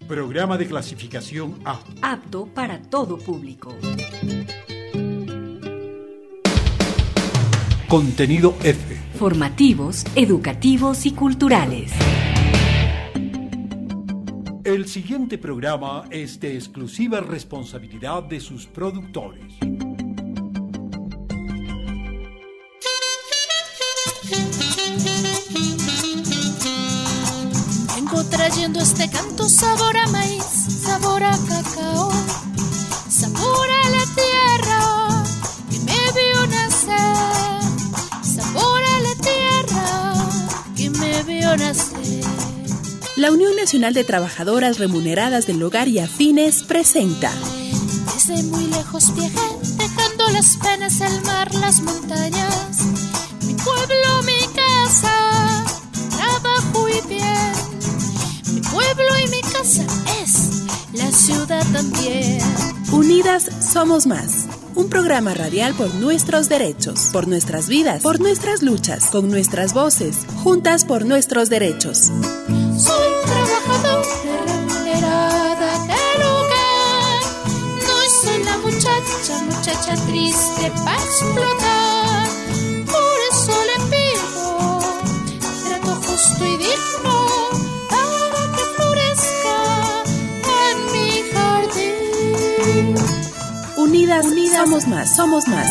Programa de clasificación A. Apto para todo público. Contenido F. Formativos, educativos y culturales. El siguiente programa es de exclusiva responsabilidad de sus productores. Vengo trayendo este canto sabor a maíz, sabor a cacao, sabor a la tierra que me vio nacer, sabor a la tierra que me vio nacer. La Unión Nacional de Trabajadoras Remuneradas del Hogar y Afines presenta. Desde muy lejos viajé, dejando las penas, el mar, las montañas, mi pueblo, mi casa, trabajo y bien. Mi pueblo y mi casa es la ciudad también. Unidas somos más. Un programa radial por nuestros derechos, por nuestras vidas, por nuestras luchas, con nuestras voces, juntas por nuestros derechos. Soy trabajadora remunerada del hogar. No soy la muchacha triste para explotar. Por eso le pido trato justo y digno para que florezca en mi jardín. Unidas somos más, somos más.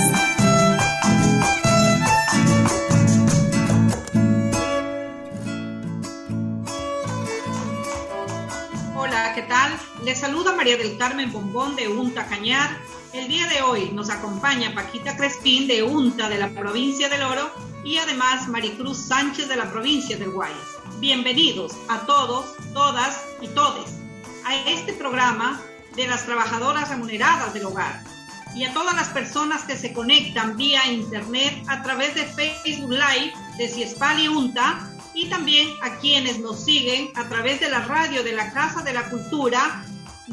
Hola, ¿qué tal? Les saluda María del Carmen Bombón de UNTA Cañar. El día de hoy nos acompaña Paquita Crespín de UNTA de la provincia del Oro y además Maricruz Sánchez de la provincia del Guayas. Bienvenidos a todos, todas y todes a este programa de las trabajadoras remuneradas del hogar y a todas las personas que se conectan vía internet a través de Facebook Live de CIESPAL y UNTA, y también a quienes nos siguen a través de la radio de la Casa de la Cultura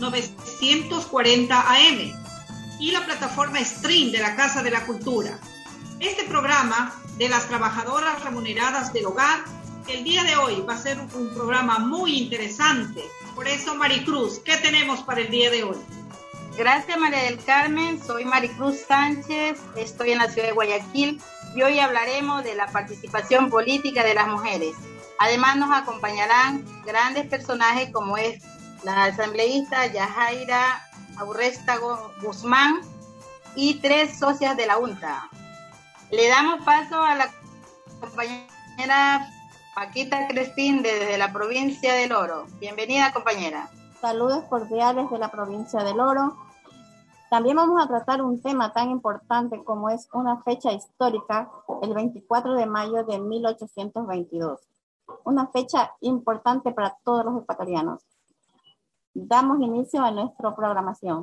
940 AM y la plataforma Stream de la Casa de la Cultura. Este programa de las trabajadoras remuneradas del hogar, el día de hoy va a ser un programa muy interesante. Por eso, Maricruz, ¿qué tenemos para el día de hoy? Gracias, María del Carmen. Soy Maricruz Sánchez, estoy en la ciudad de Guayaquil y hoy hablaremos de la participación política de las mujeres. Además nos acompañarán grandes personajes como es la asambleísta Yajaira Aurresta Guzmán y 3 socias de la UNTA. Le damos paso a la compañera Paquita Crespín desde la provincia del Oro. Bienvenida, compañera. Saludos cordiales de la provincia del Oro. También vamos a tratar un tema tan importante como es una fecha histórica, el 24 de mayo de 1822. Una fecha importante para todos los ecuatorianos. Damos inicio a nuestra programación.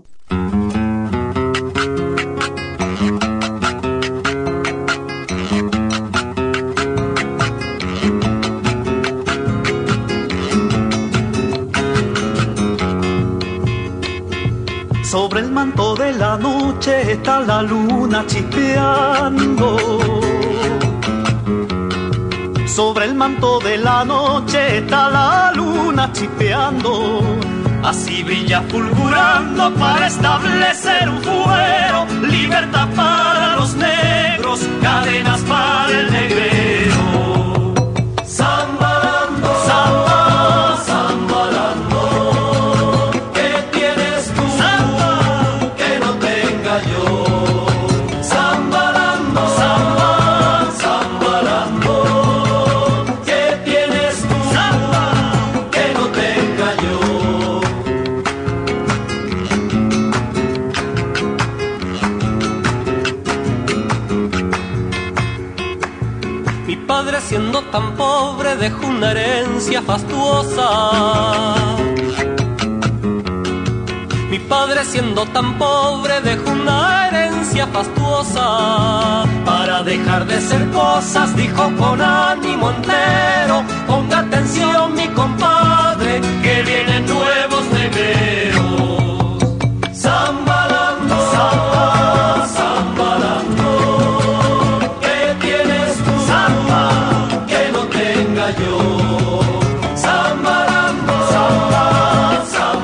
Sobre el manto de la noche está la luna chispeando. Sobre el manto de la noche está la luna chispeando. Así brilla fulgurando para establecer un fuero. Libertad para los negros, cadenas para el negrero. Zambalando, samba, zambalando. Siendo tan pobre dejó una herencia fastuosa. Mi padre siendo tan pobre dejó una herencia fastuosa. Para dejar de ser cosas dijo con ánimo entero: ponga atención mi compadre, que vienen nuevos negreros. Zambalando, samba, zambalando. Yo, zambalando, samba, samba.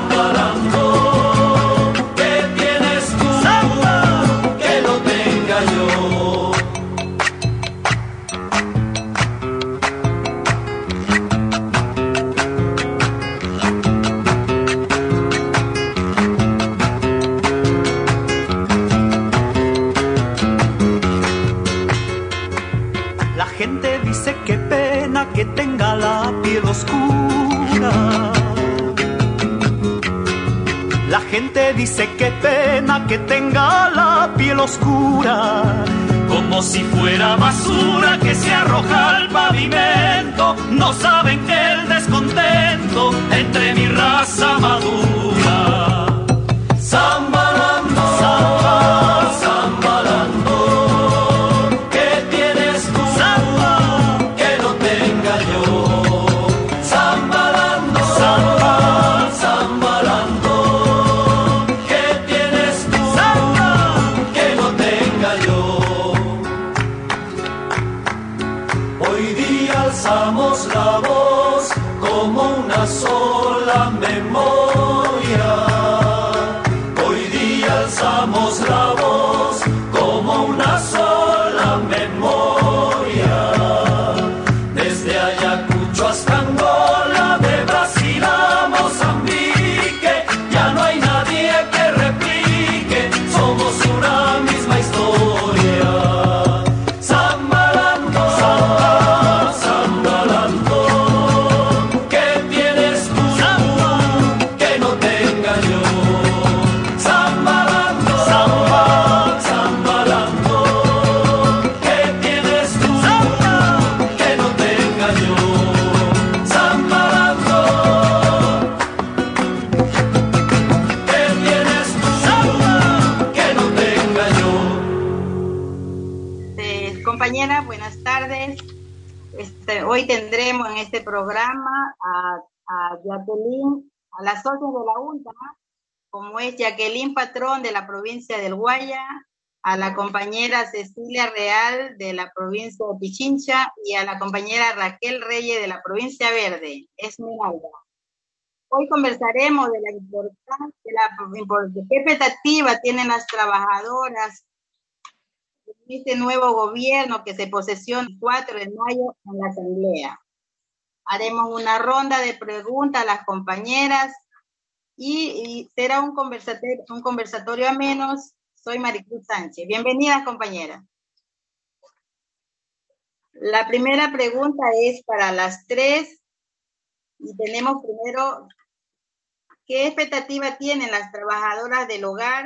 gente dice qué pena que tenga la piel oscura, como si fuera basura que se arroja al pavimento. No saben que el descontento entre mi raza madura. Zambalando, samba, zambalando, ¿qué tienes tú, samba, que no tenga yo? Zambalando, samba, zambalando, ¿qué tienes tú, samba, que no tenga yo? Hoy día alzamos la voz como una sola memoria. Alzamos la voz como una sola memoria. Desde Ayacucho hasta Angola, de Brasil a Mozambique, ya no hay nadie que replique, somos una misma historia. Zambalando, samba, zambalando, ¿qué tienes tú, samba, que no tenga yo? Compañera, buenas tardes. Hoy tendremos en este programa a Jacqueline, a las socias de la UNTA, como es Jacqueline Patrón de la provincia del Guaya, a la compañera Cecilia Real de la provincia de Pichincha y a la compañera Raquel Reyes de la provincia verde, Esmeralda. Hoy conversaremos de la importancia, de qué expectativa tienen las trabajadoras en este nuevo gobierno que se posesiona el 4 de mayo en la Asamblea. Haremos una ronda de preguntas a las compañeras y será un conversatorio ameno. Soy Maricruz Sánchez. Bienvenidas, compañeras. La primera pregunta es para las tres y tenemos primero, ¿qué expectativa tienen las trabajadoras del hogar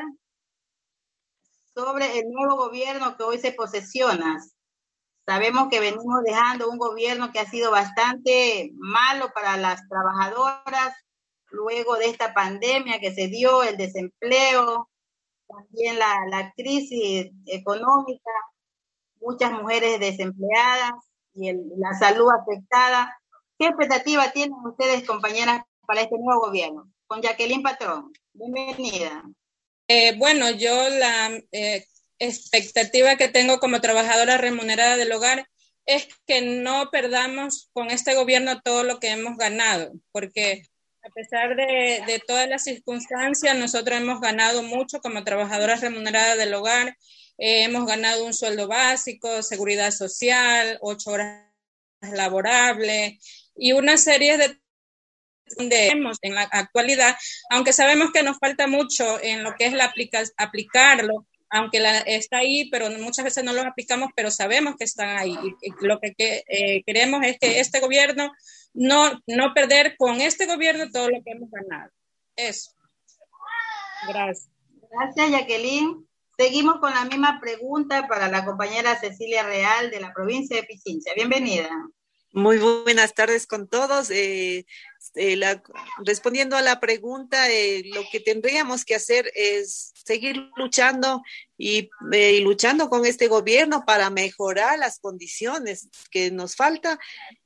sobre el nuevo gobierno que hoy se posesiona? Sabemos que venimos dejando un gobierno que ha sido bastante malo para las trabajadoras, luego de esta pandemia que se dio, el desempleo, también la crisis económica, muchas mujeres desempleadas y la salud afectada. ¿Qué expectativa tienen ustedes, compañeras, para este nuevo gobierno? Con Jacqueline Patrón. Bienvenida. Bueno, yo la expectativa que tengo como trabajadora remunerada del hogar es que no perdamos con este gobierno todo lo que hemos ganado, porque a pesar de todas las circunstancias, nosotros hemos ganado mucho como trabajadoras remuneradas del hogar. Hemos ganado un sueldo básico, seguridad social, 8 horas laborables y una serie de en la actualidad, aunque sabemos que nos falta mucho en lo que es aplicarlo, aunque está ahí, pero muchas veces no lo aplicamos, pero sabemos que están ahí. Y lo que queremos es que este gobierno no perder con este gobierno todo lo que hemos ganado. Eso. Gracias. Gracias, Jacqueline. Seguimos con la misma pregunta para la compañera Cecilia Real de la provincia de Pichincha. Bienvenida. Muy buenas tardes con todos. Respondiendo a la pregunta, lo que tendríamos que hacer es seguir luchando y luchando con este gobierno para mejorar las condiciones que nos falta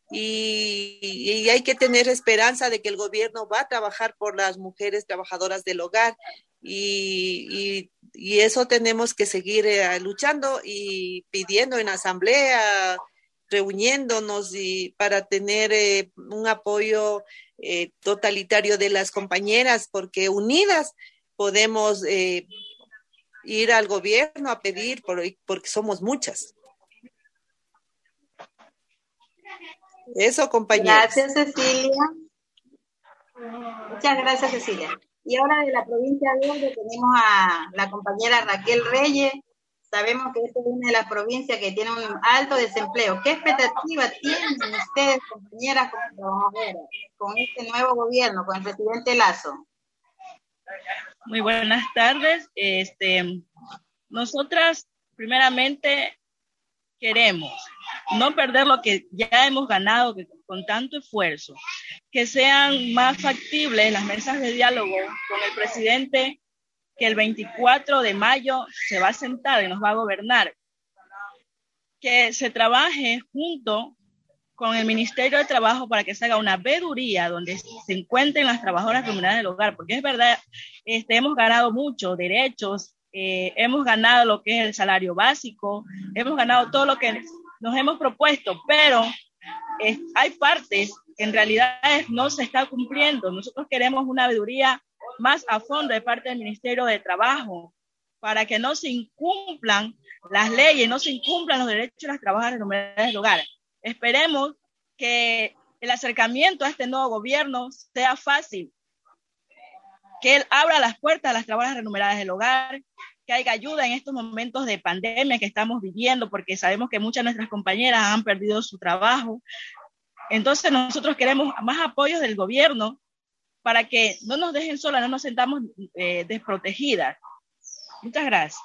y hay que tener esperanza de que el gobierno va a trabajar por las mujeres trabajadoras del hogar y eso tenemos que seguir luchando y pidiendo en asamblea, reuniéndonos y para tener un apoyo totalitario de las compañeras, porque unidas podemos ir al gobierno a pedir, porque somos muchas. Eso, compañeras. Gracias, Cecilia. Muchas gracias, Cecilia. Y ahora de la provincia de Verde tenemos a la compañera Raquel Reyes. Sabemos que esta es una de las provincias que tiene un alto desempleo. ¿Qué expectativa tienen ustedes, compañeras, como trabajadoras, con este nuevo gobierno, con el presidente Lasso? Muy buenas tardes. Nosotras, primeramente, queremos no perder lo que ya hemos ganado con tanto esfuerzo, que sean más factibles las mesas de diálogo con el presidente, que el 24 de mayo se va a sentar y nos va a gobernar, que se trabaje junto con el Ministerio de Trabajo para que se haga una veeduría donde se encuentren las trabajadoras remuneradas del hogar, porque es verdad, hemos ganado muchos derechos, hemos ganado lo que es el salario básico, hemos ganado todo lo que nos hemos propuesto, pero hay partes que en realidad no se está cumpliendo. Nosotros queremos una veeduría más a fondo de parte del Ministerio de Trabajo para que no se incumplan las leyes, no se incumplan los derechos de las trabajadoras remuneradas del hogar. Esperemos que el acercamiento a este nuevo gobierno sea fácil, que él abra las puertas a las trabajadoras remuneradas del hogar, que haya ayuda en estos momentos de pandemia que estamos viviendo, porque sabemos que muchas de nuestras compañeras han perdido su trabajo. Entonces nosotros queremos más apoyos del gobierno para que no nos dejen solas, no nos sentamos desprotegidas. Muchas gracias.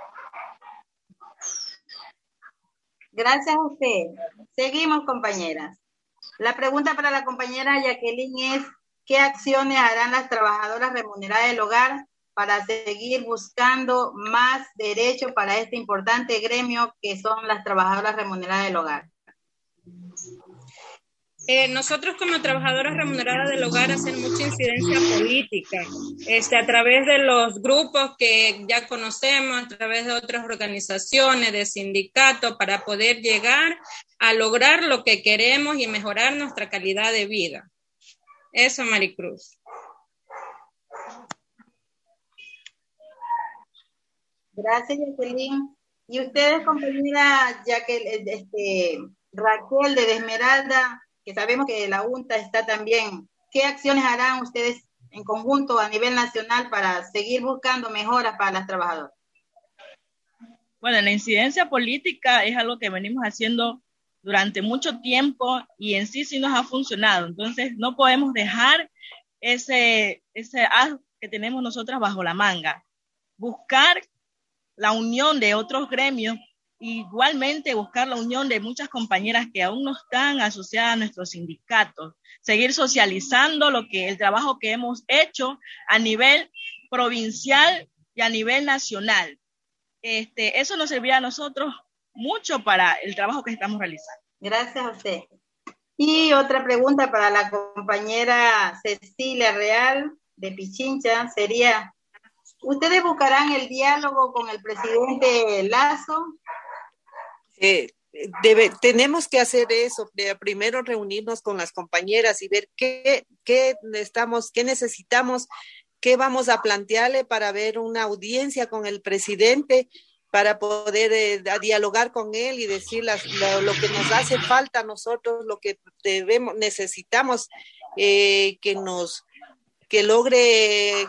Gracias a usted. Seguimos, compañeras. La pregunta para la compañera Jacqueline es: ¿qué acciones harán las trabajadoras remuneradas del hogar para seguir buscando más derechos para este importante gremio que son las trabajadoras remuneradas del hogar? Nosotros como trabajadoras remuneradas del hogar hacemos mucha incidencia política, a través de los grupos que ya conocemos, a través de otras organizaciones, de sindicatos, para poder llegar a lograr lo que queremos y mejorar nuestra calidad de vida. Eso, Maricruz. Gracias, Jacqueline. Y ustedes, compañera Raquel de Esmeralda, que sabemos que la UNTA está también, ¿qué acciones harán ustedes en conjunto a nivel nacional para seguir buscando mejoras para las trabajadoras? Bueno, la incidencia política es algo que venimos haciendo durante mucho tiempo y en sí nos ha funcionado. Entonces no podemos dejar ese as que tenemos nosotras bajo la manga. Buscar la unión de otros gremios, igualmente buscar la unión de muchas compañeras que aún no están asociadas a nuestros sindicatos, seguir socializando el trabajo que hemos hecho a nivel provincial y a nivel nacional. Eso nos servirá a nosotros mucho para el trabajo que estamos realizando. Gracias a usted. Y otra pregunta para la compañera Cecilia Real de Pichincha sería: ¿ustedes buscarán el diálogo con el presidente Lasso? Tenemos que hacer eso, primero reunirnos con las compañeras y ver qué necesitamos, qué vamos a plantearle para ver una audiencia con el presidente, para poder dialogar con él y decir lo que nos hace falta a nosotros, lo que necesitamos que logre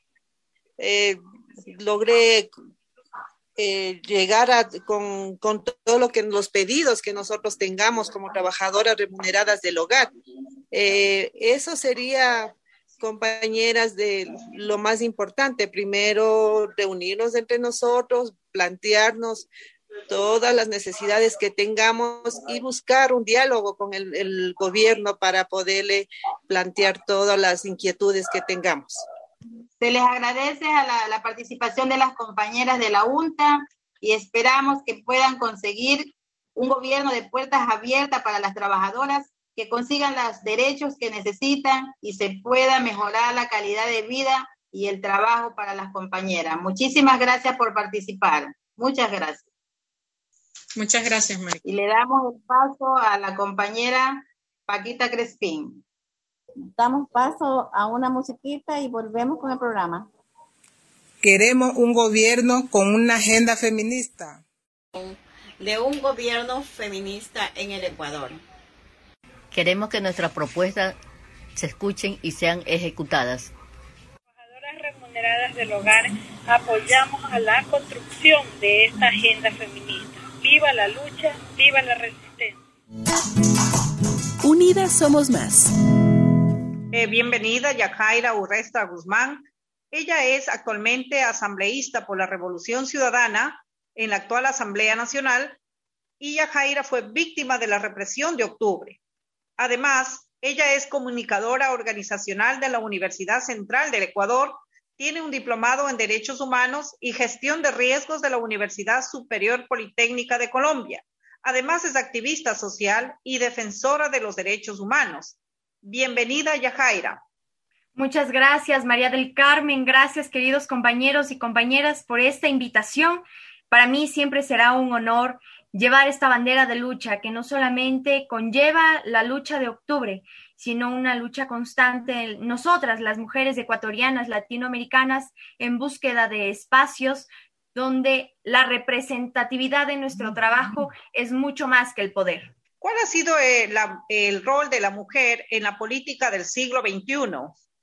llegar con todo lo que los pedidos que nosotros tengamos como trabajadoras remuneradas del hogar. Eso sería, compañeras, de lo más importante. Primero, reunirnos entre nosotros, plantearnos todas las necesidades que tengamos y buscar un diálogo con el gobierno para poderle plantear todas las inquietudes que tengamos. Se les agradece a la participación de las compañeras de la UNTA y esperamos que puedan conseguir un gobierno de puertas abiertas para las trabajadoras, que consigan los derechos que necesitan y se pueda mejorar la calidad de vida y el trabajo para las compañeras. Muchísimas gracias por participar. Muchas gracias. Muchas gracias, María. Y le damos el paso a la compañera Paquita Crespín. Damos paso a una musiquita y volvemos con el programa. Queremos un gobierno con una agenda feminista. De un gobierno feminista en el Ecuador. Queremos que nuestras propuestas se escuchen y sean ejecutadas. Trabajadoras remuneradas del hogar apoyamos a la construcción de esta agenda feminista. ¡Viva la lucha! ¡Viva la resistencia! Unidas somos más. Bienvenida, Yajaira Urresta Guzmán. Ella es actualmente asambleísta por la Revolución Ciudadana en la actual Asamblea Nacional y Yajaira fue víctima de la represión de octubre. Además, ella es comunicadora organizacional de la Universidad Central del Ecuador, tiene un diplomado en Derechos Humanos y Gestión de Riesgos de la Universidad Superior Politécnica de Colombia. Además, es activista social y defensora de los derechos humanos. Bienvenida, Yajaira. Muchas gracias, María del Carmen. Gracias, queridos compañeros y compañeras, por esta invitación. Para mí siempre será un honor llevar esta bandera de lucha que no solamente conlleva la lucha de octubre, sino una lucha constante, nosotras, las mujeres ecuatorianas, latinoamericanas, en búsqueda de espacios donde la representatividad de nuestro trabajo es mucho más que el poder. ¿Cuál ha sido el rol de la mujer en la política del siglo XXI?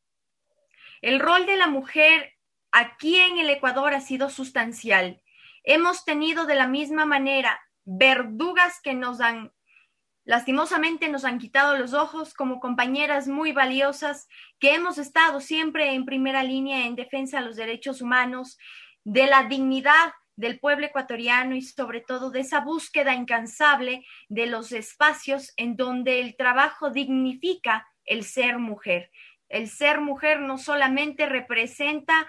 El rol de la mujer aquí en el Ecuador ha sido sustancial. Hemos tenido de la misma manera verdugas que lastimosamente nos han quitado los ojos, como compañeras muy valiosas que hemos estado siempre en primera línea en defensa de los derechos humanos, de la dignidad del pueblo ecuatoriano y sobre todo de esa búsqueda incansable de los espacios en donde el trabajo dignifica el ser mujer. El ser mujer no solamente representa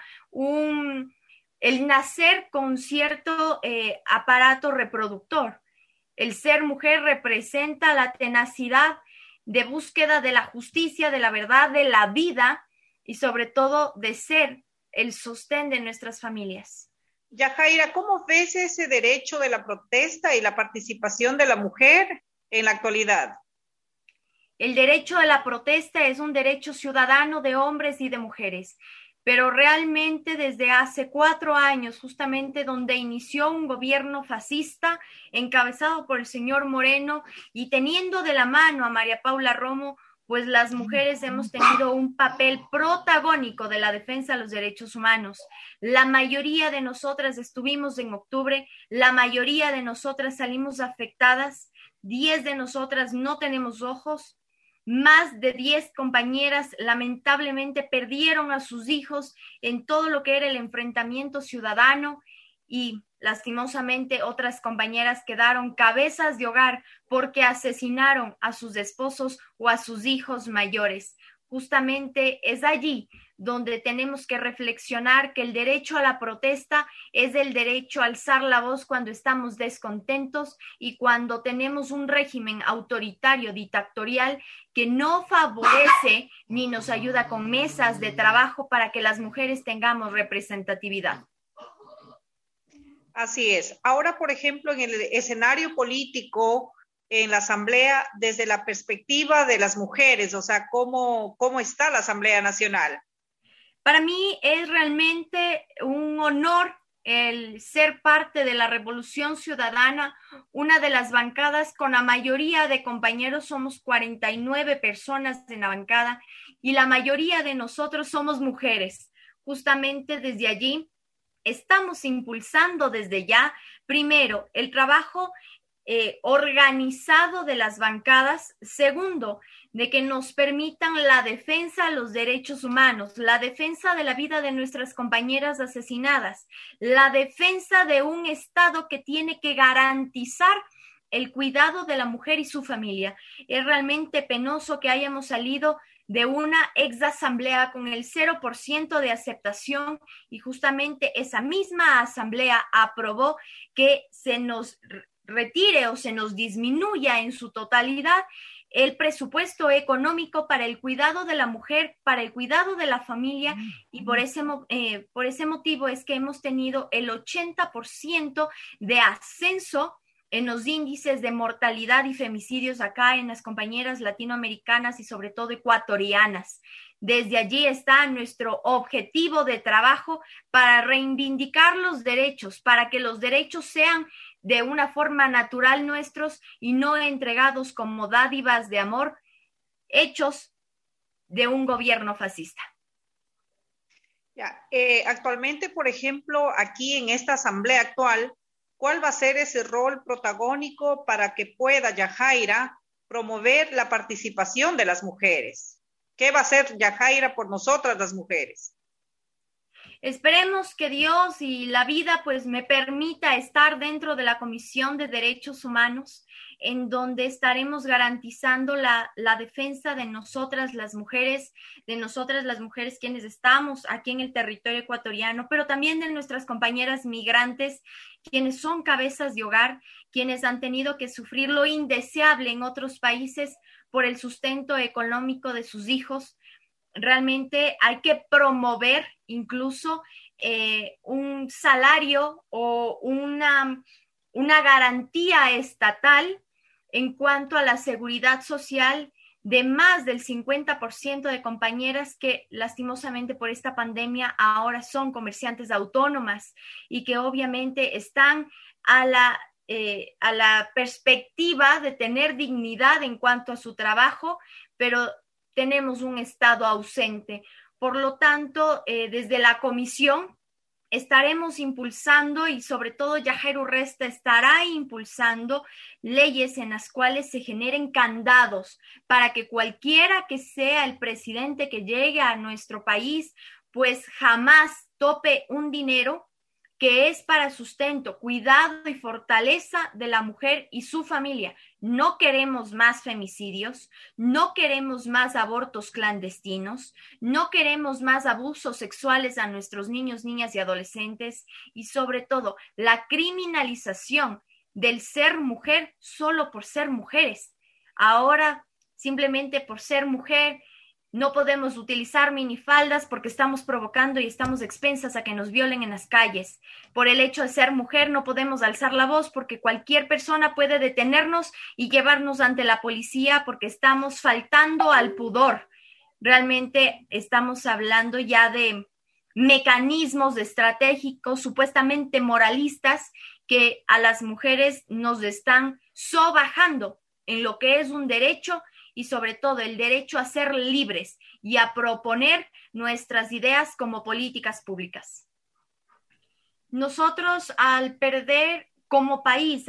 el nacer con cierto aparato reproductor. El ser mujer representa la tenacidad de búsqueda de la justicia, de la verdad, de la vida y sobre todo de ser el sostén de nuestras familias. Yajaira, ¿cómo ves ese derecho de la protesta y la participación de la mujer en la actualidad? El derecho a la protesta es un derecho ciudadano de hombres y de mujeres, pero realmente desde hace 4 años, justamente donde inició un gobierno fascista encabezado por el señor Moreno y teniendo de la mano a María Paula Romo, pues las mujeres hemos tenido un papel protagónico de la defensa de los derechos humanos. La mayoría de nosotras estuvimos en octubre, la mayoría de nosotras salimos afectadas, 10 de nosotras no tenemos ojos, más de 10 compañeras lamentablemente perdieron a sus hijos en todo lo que era el enfrentamiento ciudadano y lastimosamente otras compañeras quedaron cabezas de hogar porque asesinaron a sus esposos o a sus hijos mayores. Justamente es allí donde tenemos que reflexionar que el derecho a la protesta es el derecho a alzar la voz cuando estamos descontentos y cuando tenemos un régimen autoritario, dictatorial, que no favorece ni nos ayuda con mesas de trabajo para que las mujeres tengamos representatividad. Así es. Ahora, por ejemplo, en el escenario político, en la Asamblea, desde la perspectiva de las mujeres, o sea, ¿cómo está la Asamblea Nacional? Para mí es realmente un honor el ser parte de la Revolución Ciudadana, una de las bancadas con la mayoría de compañeros, somos 49 personas en la bancada y la mayoría de nosotros somos mujeres. Justamente desde allí estamos impulsando desde ya, primero, el trabajo organizado de las bancadas, segundo, de que nos permitan la defensa de los derechos humanos, la defensa de la vida de nuestras compañeras asesinadas, la defensa de un Estado que tiene que garantizar el cuidado de la mujer y su familia. Es realmente penoso que hayamos salido de una exasamblea con el 0% de aceptación y justamente esa misma asamblea aprobó que se nos retire o se nos disminuya en su totalidad el presupuesto económico para el cuidado de la mujer, para el cuidado de la familia y por ese motivo es que hemos tenido el 80% de ascenso en los índices de mortalidad y femicidios acá en las compañeras latinoamericanas y sobre todo ecuatorianas. Desde allí está nuestro objetivo de trabajo para reivindicar los derechos, para que los derechos sean de una forma natural nuestros y no entregados como dádivas de amor, hechos de un gobierno fascista. Actualmente, por ejemplo, aquí en esta asamblea actual, ¿cuál va a ser ese rol protagónico para que pueda Yajaira promover la participación de las mujeres? ¿Qué va a hacer Yajaira por nosotras las mujeres? Esperemos que Dios y la vida pues me permita estar dentro de la Comisión de Derechos Humanos, en donde estaremos garantizando la defensa de nosotras las mujeres quienes estamos aquí en el territorio ecuatoriano, pero también de nuestras compañeras migrantes, quienes son cabezas de hogar, quienes han tenido que sufrir lo indeseable en otros países por el sustento económico de sus hijos. Realmente hay que promover incluso un salario o una garantía estatal en cuanto a la seguridad social de más del 50% de compañeras que lastimosamente por esta pandemia ahora son comerciantes autónomas y que obviamente están a la perspectiva de tener dignidad en cuanto a su trabajo, pero tenemos un Estado ausente. Por lo tanto, desde la comisión estaremos impulsando y sobre todo Yajaira Urresta estará impulsando leyes en las cuales se generen candados para que cualquiera que sea el presidente que llegue a nuestro país, pues jamás tope un dinero que es para sustento, cuidado y fortaleza de la mujer y su familia. No queremos más femicidios, no queremos más abortos clandestinos, no queremos más abusos sexuales a nuestros niños, niñas y adolescentes y sobre todo la criminalización del ser mujer solo por ser mujeres. Ahora, simplemente por ser mujer, no podemos utilizar minifaldas porque estamos provocando y estamos expensas a que nos violen en las calles. Por el hecho de ser mujer no podemos alzar la voz porque cualquier persona puede detenernos y llevarnos ante la policía porque estamos faltando al pudor. Realmente estamos hablando ya de mecanismos estratégicos supuestamente moralistas que a las mujeres nos están sobajando en lo que es un derecho y sobre todo el derecho a ser libres y a proponer nuestras ideas como políticas públicas. Nosotros al perder como país,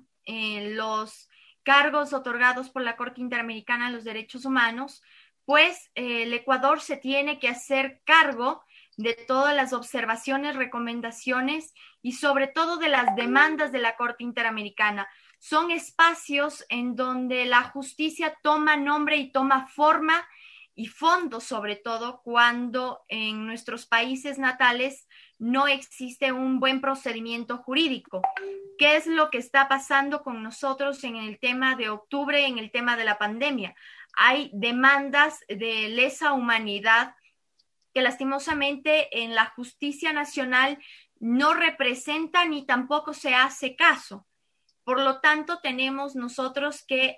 los cargos otorgados por la Corte Interamericana de los Derechos Humanos, pues el Ecuador se tiene que hacer cargo de todas las observaciones, recomendaciones y sobre todo de las demandas de la Corte Interamericana. Son espacios en donde la justicia toma nombre y toma forma y fondo, sobre todo cuando en nuestros países natales no existe un buen procedimiento jurídico. ¿Qué es lo que está pasando con nosotros en el tema de octubre, en el tema de la pandemia? Hay demandas de lesa humanidad que lastimosamente en la justicia nacional no representa ni tampoco se hace caso. Por lo tanto, tenemos nosotros que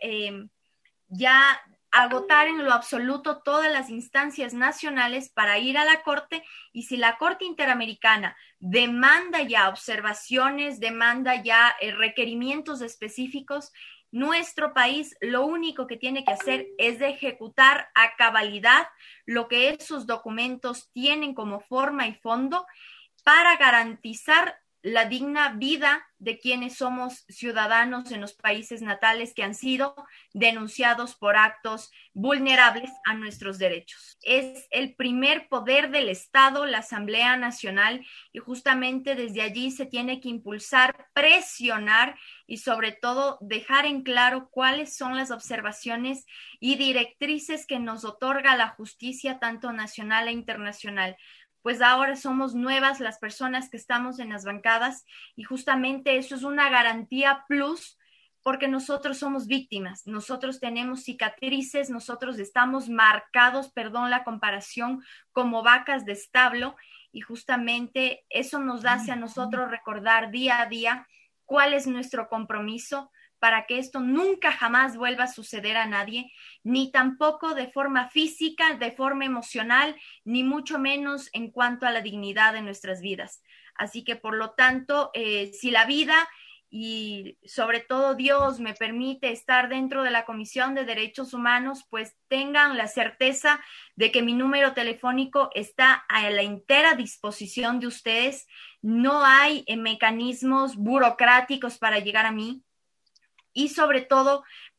ya agotar en lo absoluto todas las instancias nacionales para ir a la Corte, y si la Corte Interamericana demanda ya observaciones, demanda ya requerimientos específicos, nuestro país lo único que tiene que hacer es de ejecutar a cabalidad lo que esos documentos tienen como forma y fondo para garantizar la digna vida de quienes somos ciudadanos en los países natales que han sido denunciados por actos vulnerables a nuestros derechos. Es el primer poder del Estado, la Asamblea Nacional, y justamente desde allí se tiene que impulsar, presionar y sobre todo dejar en claro cuáles son las observaciones y directrices que nos otorga la justicia tanto nacional e internacional. Pues ahora somos nuevas las personas que estamos en las bancadas y justamente eso es una garantía plus porque nosotros somos víctimas, nosotros tenemos cicatrices, nosotros estamos marcados, perdón la comparación, como vacas de establo y justamente eso nos hace a nosotros recordar día a día cuál es nuestro compromiso para que esto nunca jamás vuelva a suceder a nadie, ni tampoco de forma física, de forma emocional, ni mucho menos en cuanto a la dignidad de nuestras vidas. Así que, por lo tanto, si la vida y sobre todo Dios me permite estar dentro de la Comisión de Derechos Humanos, pues tengan la certeza de que mi número telefónico está a la entera disposición de ustedes. No hay mecanismos burocráticos para llegar a mí. Y sobre todo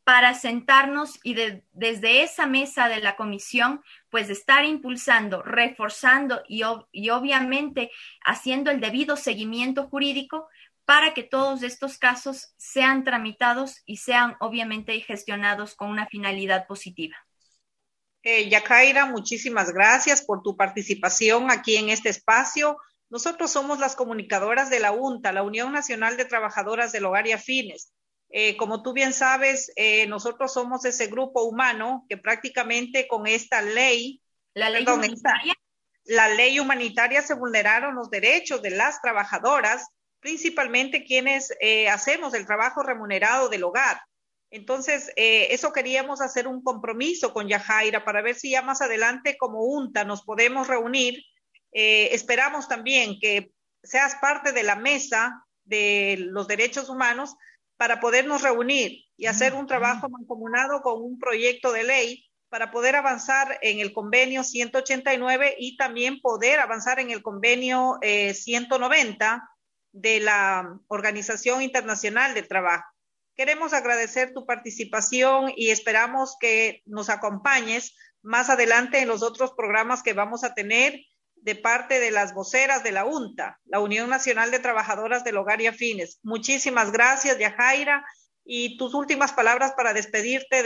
para sentarnos y desde esa mesa de la comisión, pues estar impulsando, reforzando y obviamente haciendo el debido seguimiento jurídico para que todos estos casos sean tramitados y sean obviamente gestionados con una finalidad positiva. Yajaira, muchísimas gracias por tu participación aquí en este espacio. Nosotros somos las comunicadoras de la UNTA, la Unión Nacional de Trabajadoras del Hogar y Afines. Como tú bien sabes, nosotros somos ese grupo humano que prácticamente con esta ley, la ley humanitaria se vulneraron los derechos de las trabajadoras, principalmente quienes hacemos el trabajo remunerado del hogar. Entonces, eso queríamos hacer un compromiso con Yajaira para ver si ya más adelante como UNTA nos podemos reunir. Esperamos también que seas parte de la mesa de los derechos humanos para podernos reunir y hacer un trabajo mancomunado con un proyecto de ley para poder avanzar en el convenio 189 y también poder avanzar en el convenio 190 de la Organización Internacional del Trabajo. Queremos agradecer tu participación y esperamos que nos acompañes más adelante en los otros programas que vamos a tener de parte de las voceras de la UNTA, la Unión Nacional de Trabajadoras del Hogar y Afines. Muchísimas gracias, Yajaira, y tus últimas palabras para despedirte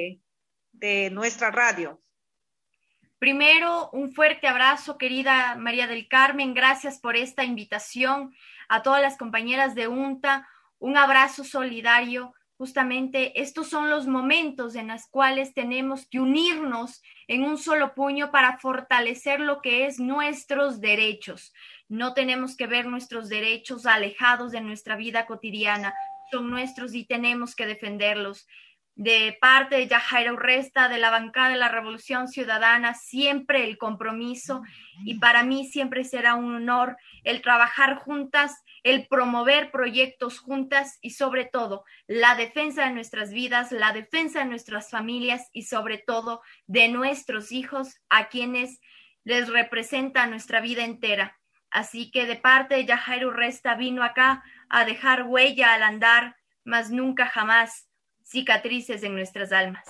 de nuestra radio. Primero, un fuerte abrazo, querida María del Carmen. Gracias por esta invitación a todas las compañeras de UNTA. Un abrazo solidario. Justamente estos son los momentos en los cuales tenemos que unirnos en un solo puño para fortalecer lo que es nuestros derechos. No tenemos que ver nuestros derechos alejados de nuestra vida cotidiana. Son nuestros y tenemos que defenderlos. De parte de Yajaira Urresta, de la bancada de la Revolución Ciudadana, siempre el compromiso, y para mí siempre será un honor el trabajar juntas, el promover proyectos juntas y sobre todo la defensa de nuestras vidas, la defensa de nuestras familias y sobre todo de nuestros hijos, a quienes les representa nuestra vida entera. Así que de parte de Yajaira Urresta vino acá a dejar huella al andar, mas nunca jamás cicatrices en nuestras almas.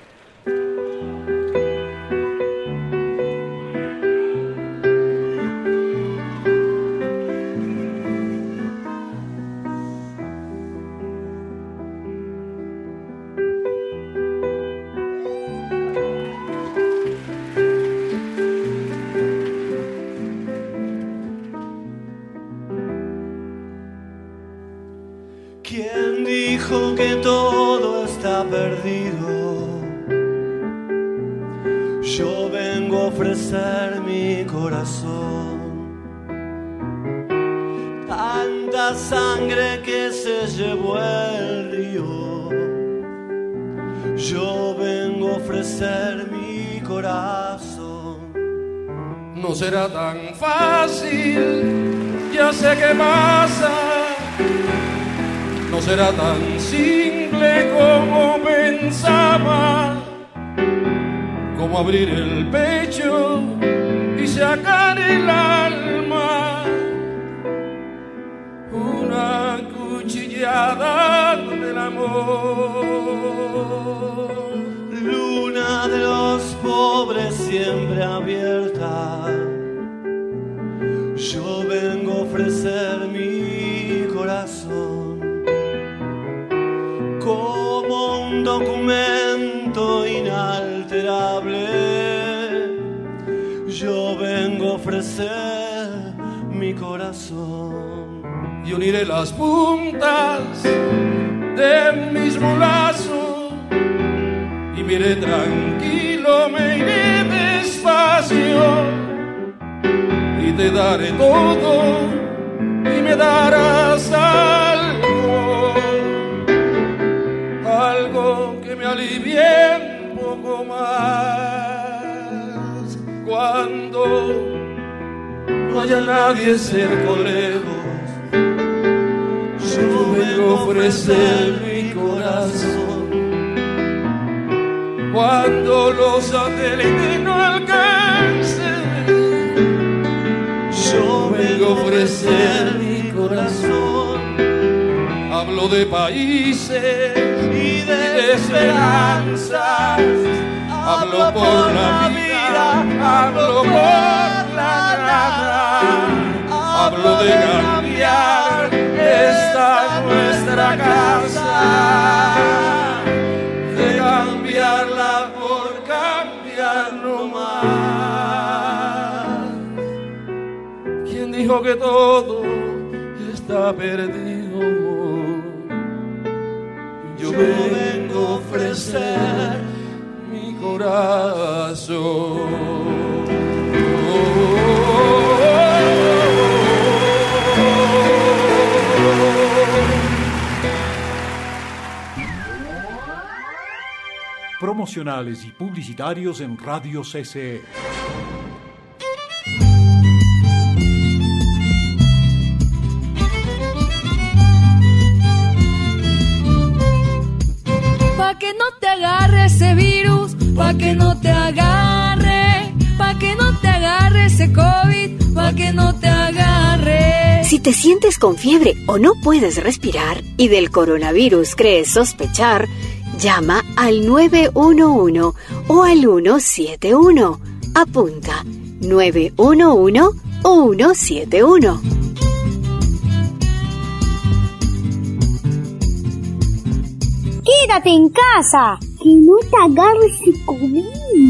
¿Quién dijo que todo está perdido? Yo vengo a ofrecer mi corazón. Tanta sangre que se llevó el río. Yo vengo a ofrecer mi corazón. No será tan fácil, ya sé qué pasa. No será tan simple como pensaba, como abrir el pecho y sacar el alma. Una cuchillada del amor. Luna de los pobres siempre abierta. Yo vengo a ofrecer mi corazón. Como un documento inalterable, yo vengo a ofrecer mi corazón. Y uniré las puntas de mis lazos y me iré tranquilo, me iré despacio y te daré todo y me darás algo que me alivie un poco más. Cuando no haya nadie cerca o lejos, yo vengo a ofrecer mi corazón. Cuando los satélites no alcancen, yo vengo a ofrecer mi corazón. Hablo hablo de países y de esperanzas, hablo por la vida, hablo por la nada, hablo de cambiar esta nuestra casa, de cambiarla por cambiar no más. ¿Quién dijo que todo está perdido? Yo vengo a ofrecer mi corazón. Promocionales y publicitarios en Radio CCE. Pa' que no te agarre ese virus, pa' que no te agarre, pa' que no te agarre ese COVID, pa' que no te agarre. Si te sientes con fiebre o no puedes respirar y del coronavirus crees sospechar, llama al 911 o al 171. Apunta 911 o 171. Quédate en casa, que no te agarres el COVID.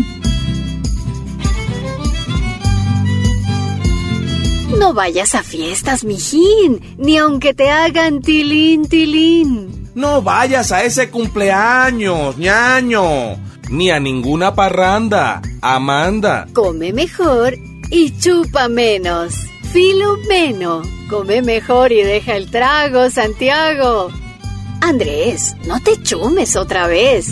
No vayas a fiestas, mijín, ni aunque te hagan tilín, tilín. No vayas a ese cumpleaños, ñaño, ni a ninguna parranda, Amanda. Come mejor y chupa menos. Filomeno, come mejor y deja el trago, Santiago. Andrés, no te chumes otra vez.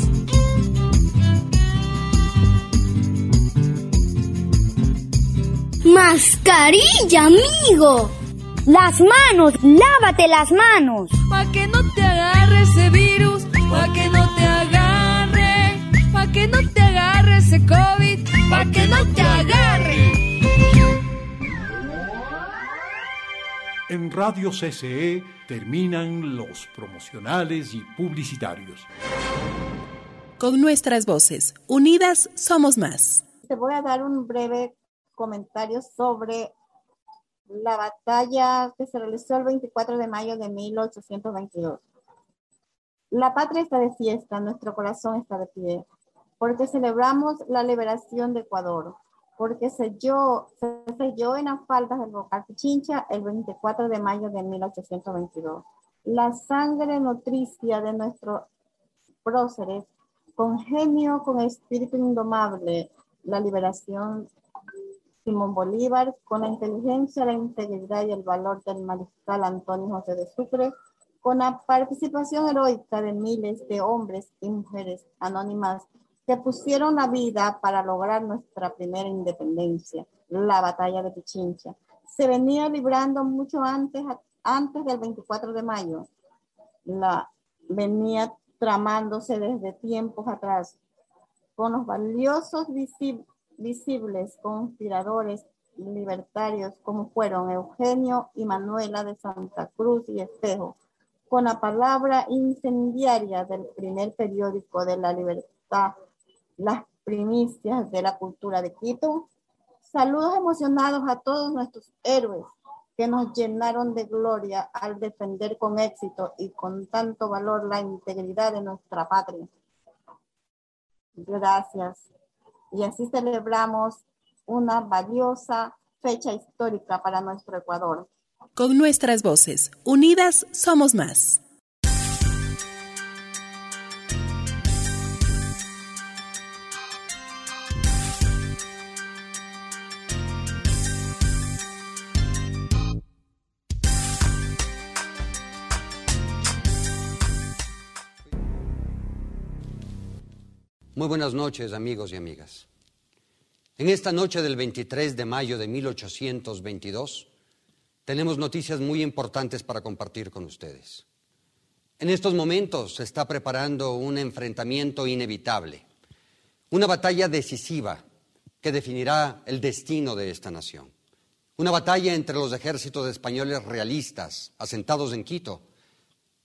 Mascarilla, amigo. Las manos, lávate las manos. Pa' que no te agarre ese virus, pa' que no te agarre, pa' que no te agarre ese COVID, pa' que no te agarre. En Radio CCE terminan los promocionales y publicitarios. Con nuestras voces, unidas somos más. Te voy a dar un breve comentario sobre la batalla que se realizó el 24 de mayo de 1822. La patria está de fiesta, nuestro corazón está de pie, porque celebramos la liberación de Ecuador, porque se selló en las faldas del volcán Pichincha el 24 de mayo de 1822. La sangre nutricia de nuestros próceres, con genio, con espíritu indomable, la liberación Simón Bolívar, con la inteligencia, la integridad y el valor del mariscal Antonio José de Sucre, con la participación heroica de miles de hombres y mujeres anónimas que pusieron la vida para lograr nuestra primera independencia, la batalla de Pichincha. Se venía librando mucho antes del 24 de mayo. Venía tramándose desde tiempos atrás, con los valiosos visibles conspiradores libertarios como fueron Eugenio y Manuela de Santa Cruz y Espejo, con la palabra incendiaria del primer periódico de la libertad, las primicias de la cultura de Quito. Saludos emocionados a todos nuestros héroes que nos llenaron de gloria al defender con éxito y con tanto valor la integridad de nuestra patria. Gracias. Y así celebramos una valiosa fecha histórica para nuestro Ecuador. Con nuestras voces, unidas somos más. Muy buenas noches, amigos y amigas. En esta noche del 23 de mayo de 1822, tenemos noticias muy importantes para compartir con ustedes. En estos momentos se está preparando un enfrentamiento inevitable, una batalla decisiva que definirá el destino de esta nación. Una batalla entre los ejércitos españoles realistas, asentados en Quito,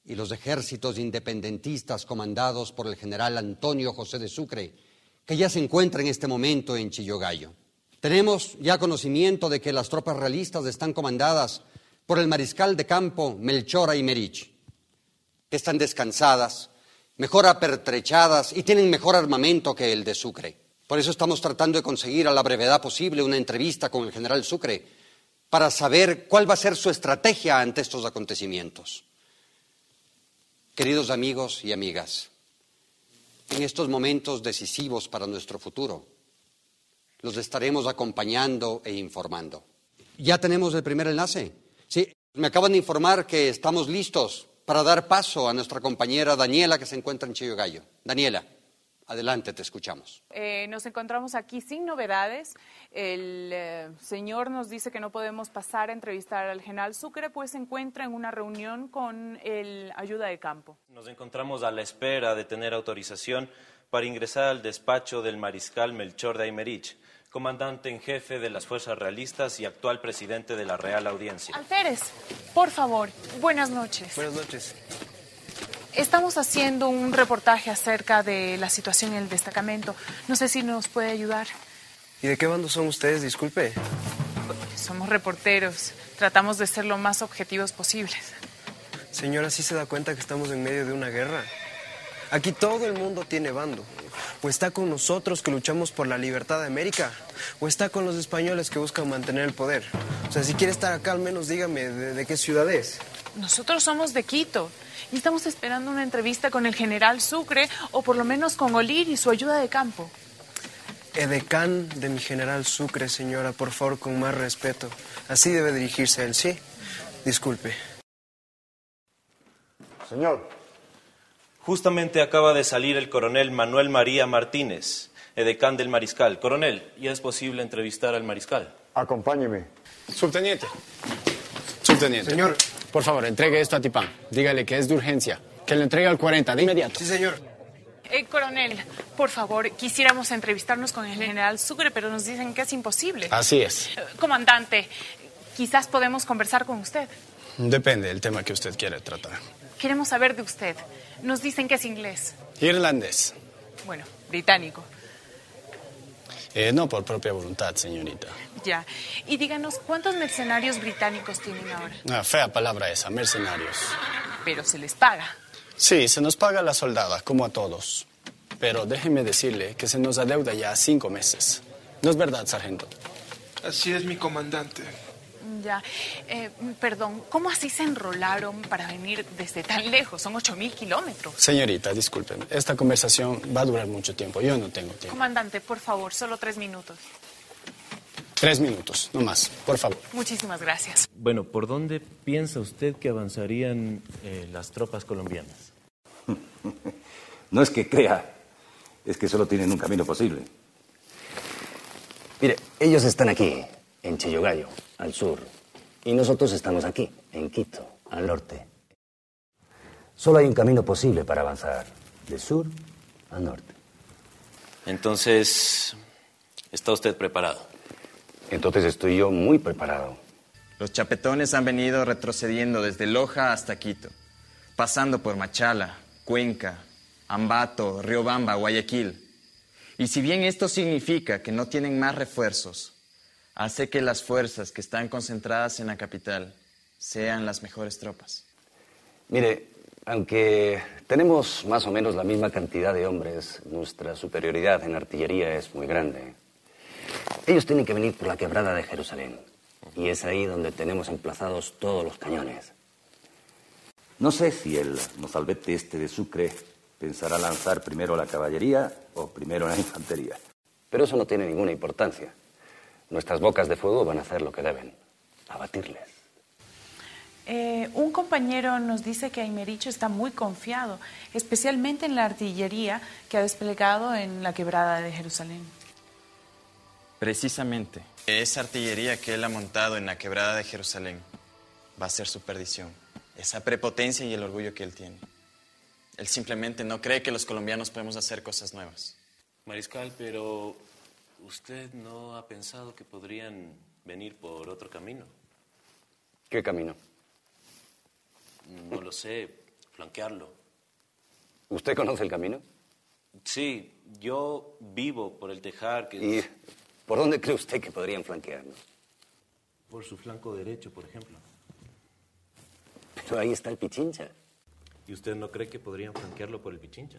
y los ejércitos independentistas comandados por el general Antonio José de Sucre, que ya se encuentra en este momento en Chillogallo. Tenemos ya conocimiento de que las tropas realistas están comandadas por el mariscal de campo Melchor Aymerich, que están descansadas, mejor apertrechadas y tienen mejor armamento que el de Sucre. Por eso estamos tratando de conseguir a la brevedad posible una entrevista con el general Sucre para saber cuál va a ser su estrategia ante estos acontecimientos. Queridos amigos y amigas, en estos momentos decisivos para nuestro futuro, los estaremos acompañando e informando. ¿Ya tenemos el primer enlace? Sí, me acaban de informar que estamos listos para dar paso a nuestra compañera Daniela, que se encuentra en Chillogallo. Daniela, adelante, te escuchamos. Nos encontramos aquí sin novedades. El señor nos dice que no podemos pasar a entrevistar al general Sucre, pues se encuentra en una reunión con el ayuda de campo. Nos encontramos a la espera de tener autorización para ingresar al despacho del mariscal Melchor de Aymerich, comandante en jefe de las fuerzas realistas y actual presidente de la Real Audiencia. Alférez, por favor, buenas noches. Buenas noches. Estamos haciendo un reportaje acerca de la situación en el destacamento. No sé si nos puede ayudar. ¿Y de qué bando son ustedes? Disculpe. Somos reporteros. Tratamos de ser lo más objetivos posibles. Señora, ¿sí se da cuenta que estamos en medio de una guerra? Aquí todo el mundo tiene bando. O está con nosotros que luchamos por la libertad de América, o está con los españoles que buscan mantener el poder. O sea, si quiere estar acá, al menos dígame de qué ciudad es. Nosotros somos de Quito y estamos esperando una entrevista con el general Sucre o por lo menos con Olir y su ayuda de campo. Edecán de mi general Sucre, señora, por favor, con más respeto. Así debe dirigirse a él, ¿sí? Disculpe. Señor. Justamente acaba de salir el coronel Manuel María Martínez, edecán del mariscal. Coronel, ¿ya es posible entrevistar al mariscal? Acompáñeme. Subteniente. Subteniente. Señor. Por favor, entregue esto a Tipán. Dígale que es de urgencia. Que lo entregue al 40, de inmediato. Sí, señor. Coronel, por favor, quisiéramos entrevistarnos con el general Sucre, pero nos dicen que es imposible. Así es. Comandante, quizás podemos conversar con usted. Depende del tema que usted quiere tratar. Queremos saber de usted. Nos dicen que es inglés. Irlandés. Bueno, británico. No por propia voluntad, señorita. Ya. Y díganos, ¿cuántos mercenarios británicos tienen ahora? Fea palabra esa, mercenarios. Pero se les paga. Sí, se nos paga la soldada, como a todos. Pero déjeme decirle que se nos adeuda ya 5 meses. ¿No es verdad, sargento? Así es, mi comandante. Ya. Perdón, ¿cómo así se enrolaron para venir desde tan lejos? Son 8.000 kilómetros. Señorita, discúlpeme. Esta conversación va a durar mucho tiempo. Yo no tengo tiempo. Comandante, por favor, solo 3 minutos. 3 minutos, no más, por favor. Muchísimas gracias. Bueno, ¿por dónde piensa usted que avanzarían las tropas colombianas? No es que crea, es que solo tienen un camino posible. Mire, ellos están aquí, en Chillogallo, al sur, y nosotros estamos aquí, en Quito, al norte. Solo hay un camino posible para avanzar, de sur a norte. Entonces, ¿está usted preparado? Entonces estoy yo muy preparado. Los chapetones han venido retrocediendo desde Loja hasta Quito, pasando por Machala, Cuenca, Ambato, Riobamba, Guayaquil. Y si bien esto significa que no tienen más refuerzos, hace que las fuerzas que están concentradas en la capital sean las mejores tropas. Mire, aunque tenemos más o menos la misma cantidad de hombres, nuestra superioridad en artillería es muy grande. Ellos tienen que venir por la quebrada de Jerusalén, y es ahí donde tenemos emplazados todos los cañones. No sé si el mozalbete este de Sucre pensará lanzar primero la caballería o primero la infantería. Pero eso no tiene ninguna importancia. Nuestras bocas de fuego van a hacer lo que deben, abatirles. Un compañero nos dice que Aymerich está muy confiado, especialmente en la artillería que ha desplegado en la quebrada de Jerusalén. Precisamente, esa artillería que él ha montado en la quebrada de Jerusalén va a ser su perdición. Esa prepotencia y el orgullo que él tiene. Él simplemente no cree que los colombianos podemos hacer cosas nuevas. Mariscal, pero ¿usted no ha pensado que podrían venir por otro camino? ¿Qué camino? No lo sé. flanquearlo. ¿Usted conoce el camino? Sí, yo vivo por el Tejar. ¿Y por dónde cree usted que podrían flanquearnos? Por su flanco derecho, por ejemplo. Pero ahí está el Pichincha. ¿Y usted no cree que podrían flanquearlo por el Pichincha?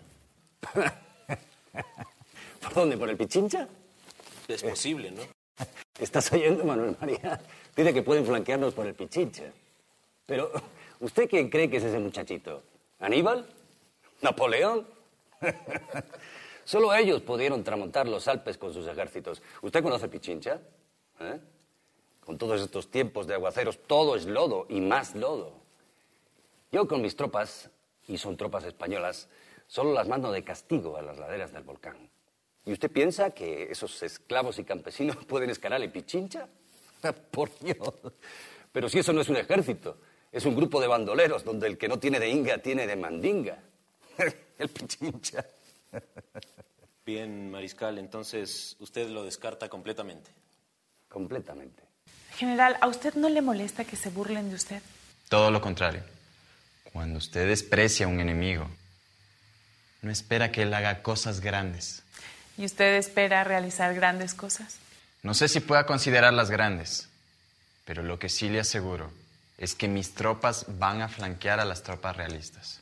¿Por dónde? ¿Por el Pichincha? Es posible, ¿no? ¿Estás oyendo, Manuel María? Dice que pueden flanquearnos por el Pichincha. Pero, ¿usted quién cree que es ese muchachito? ¿Aníbal? ¿Napoleón? Solo ellos pudieron tramontar los Alpes con sus ejércitos. ¿Usted conoce Pichincha? ¿Eh? Con todos estos tiempos de aguaceros, todo es lodo y más lodo. Yo con mis tropas, y son tropas españolas, solo las mando de castigo a las laderas del volcán. ¿Y usted piensa que esos esclavos y campesinos pueden escalar el Pichincha? Por Dios. Pero si eso no es un ejército, es un grupo de bandoleros donde el que no tiene de inga tiene de mandinga. El Pichincha. Bien, mariscal, entonces usted lo descarta completamente. Completamente. General, ¿a usted no le molesta que se burlen de usted? Todo lo contrario. Cuando usted desprecia a un enemigo, no espera que él haga cosas grandes. ¿Y usted espera realizar grandes cosas? No sé si pueda considerarlas grandes, pero lo que sí le aseguro es que mis tropas van a flanquear a las tropas realistas.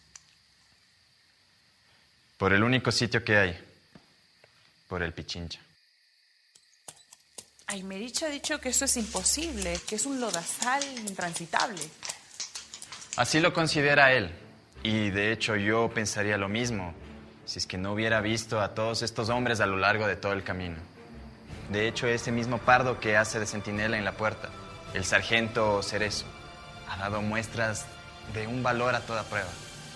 Por el único sitio que hay, por el Pichincha. Aymerich ha dicho que eso es imposible, que es un lodazal intransitable. Así lo considera él, y de hecho yo pensaría lo mismo si es que no hubiera visto a todos estos hombres a lo largo de todo el camino. De hecho, ese mismo pardo que hace de centinela en la puerta, el sargento Cerezo, ha dado muestras de un valor a toda prueba.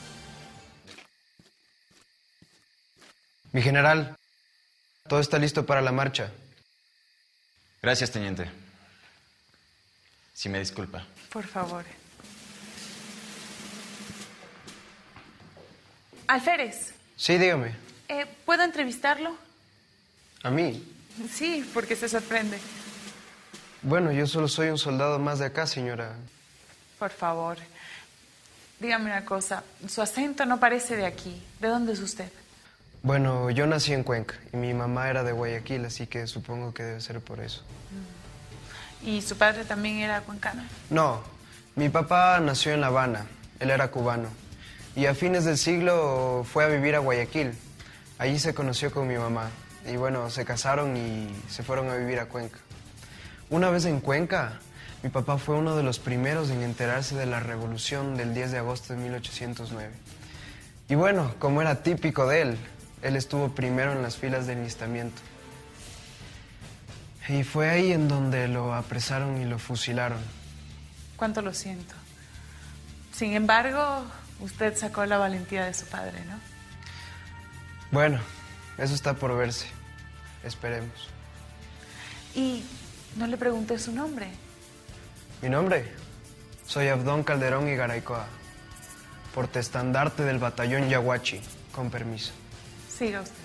Mi general, todo está listo para la marcha. Gracias, teniente. Si me disculpa. Por favor. Alférez. Sí, dígame. ¿Puedo entrevistarlo? ¿A mí? Sí, porque se sorprende. Bueno, yo solo soy un soldado más de acá, señora. Por favor. Dígame una cosa. Su acento no parece de aquí. ¿De dónde es usted? Bueno, yo nací en Cuenca y mi mamá era de Guayaquil, así que supongo que debe ser por eso. ¿Y su padre también era cuencano? No, mi papá nació en La Habana. Él era cubano. Y a fines del siglo fue a vivir a Guayaquil. Allí se conoció con mi mamá. Y bueno, se casaron y se fueron a vivir a Cuenca. Una vez en Cuenca, mi papá fue uno de los primeros en enterarse de la revolución del 10 de agosto de 1809. Y bueno, como era típico de él estuvo primero en las filas de enlistamiento. Y fue ahí en donde lo apresaron y lo fusilaron. Cuánto lo siento. Sin embargo, usted sacó la valentía de su padre, ¿no? Bueno, eso está por verse. Esperemos. Y no le pregunté su nombre. ¿Mi nombre? Soy Abdón Calderón Igaraycoa, portaestandarte del batallón Yaguachi. Con permiso. Siga usted.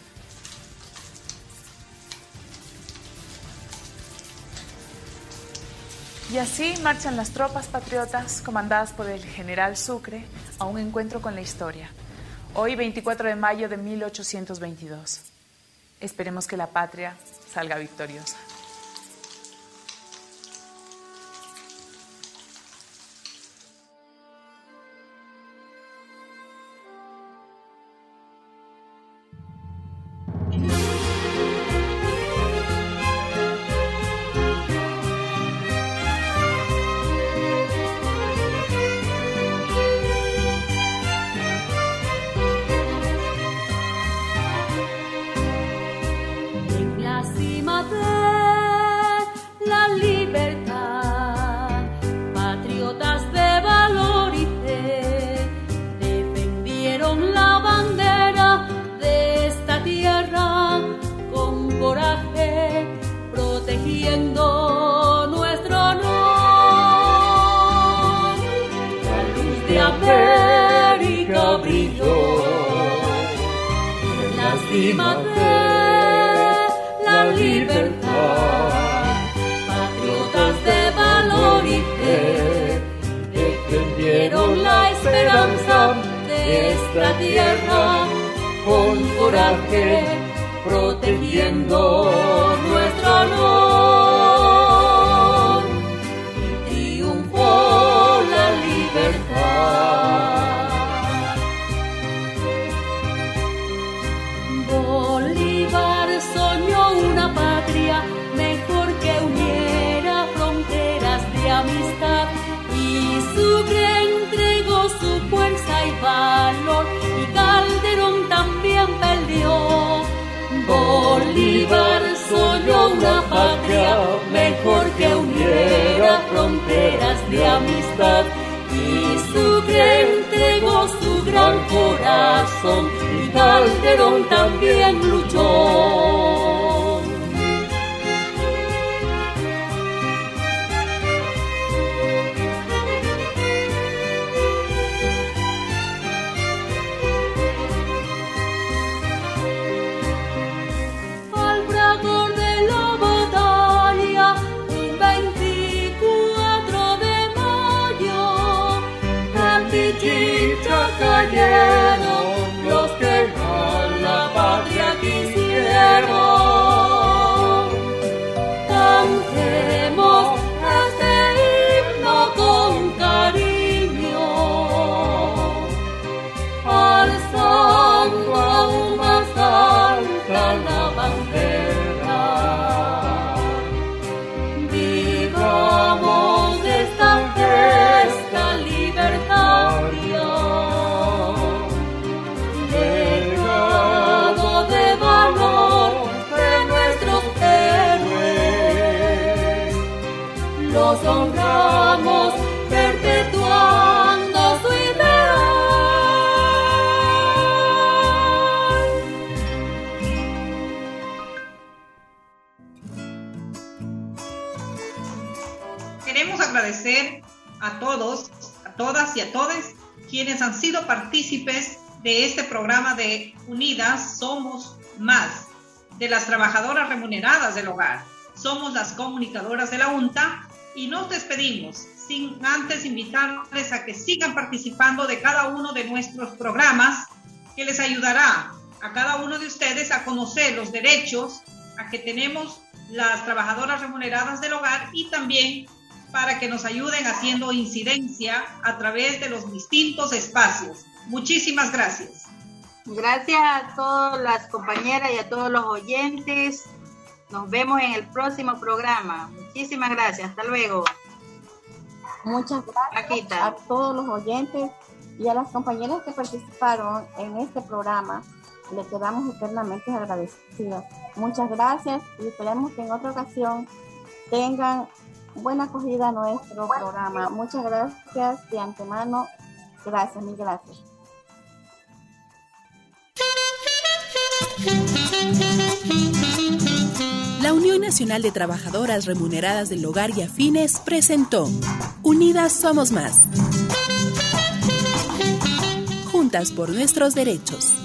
Y así marchan las tropas patriotas comandadas por el general Sucre a un encuentro con la historia. Hoy, 24 de mayo de 1822. Esperemos que la patria salga victoriosa. nuestra tierra con coraje, protegiendo nuestro honor. Y triunfó la libertad. Bolívar soñó una patria mejor que uniera fronteras de amistad, y Sucre entregó su fuerza y valor, y Calderón también peleó. Bolívar soñó una patria mejor que uniera fronteras de amistad, y Sucre entregó su gran corazón, y Calderón también luchó. Al fragor de la batalla, un 24 de mayo, en Pichincha cayeron los que a la patria quisieron. Cantemos este himno con cariño, alzando aún más alta la bandera. Vivamos de esta gesta libertaria, legado de valor de nuestros héroes. Los honramos perpetuando su ideal. Queremos agradecer a todos, a todas y a todos quienes han sido partícipes de este programa de Unidas Somos Más, de las trabajadoras remuneradas del hogar. Somos las comunicadoras de la UNTA y nos despedimos sin antes invitarles a que sigan participando de cada uno de nuestros programas, que les ayudará a cada uno de ustedes a conocer los derechos a que tenemos las trabajadoras remuneradas del hogar, y también para que nos ayuden haciendo incidencia a través de los distintos espacios. Muchísimas gracias. Gracias a todas las compañeras y a todos los oyentes. Nos vemos en el próximo programa. Muchísimas gracias. Hasta luego. Muchas gracias a todos los oyentes y a las compañeras que participaron en este programa. Le quedamos eternamente agradecidos. Muchas gracias y esperamos que en otra ocasión tengan buena acogida a nuestro programa. Muchas gracias de antemano. Gracias, mil gracias. La Unión Nacional de Trabajadoras Remuneradas del Hogar y Afines presentó Unidas Somos Más. Juntas por nuestros derechos.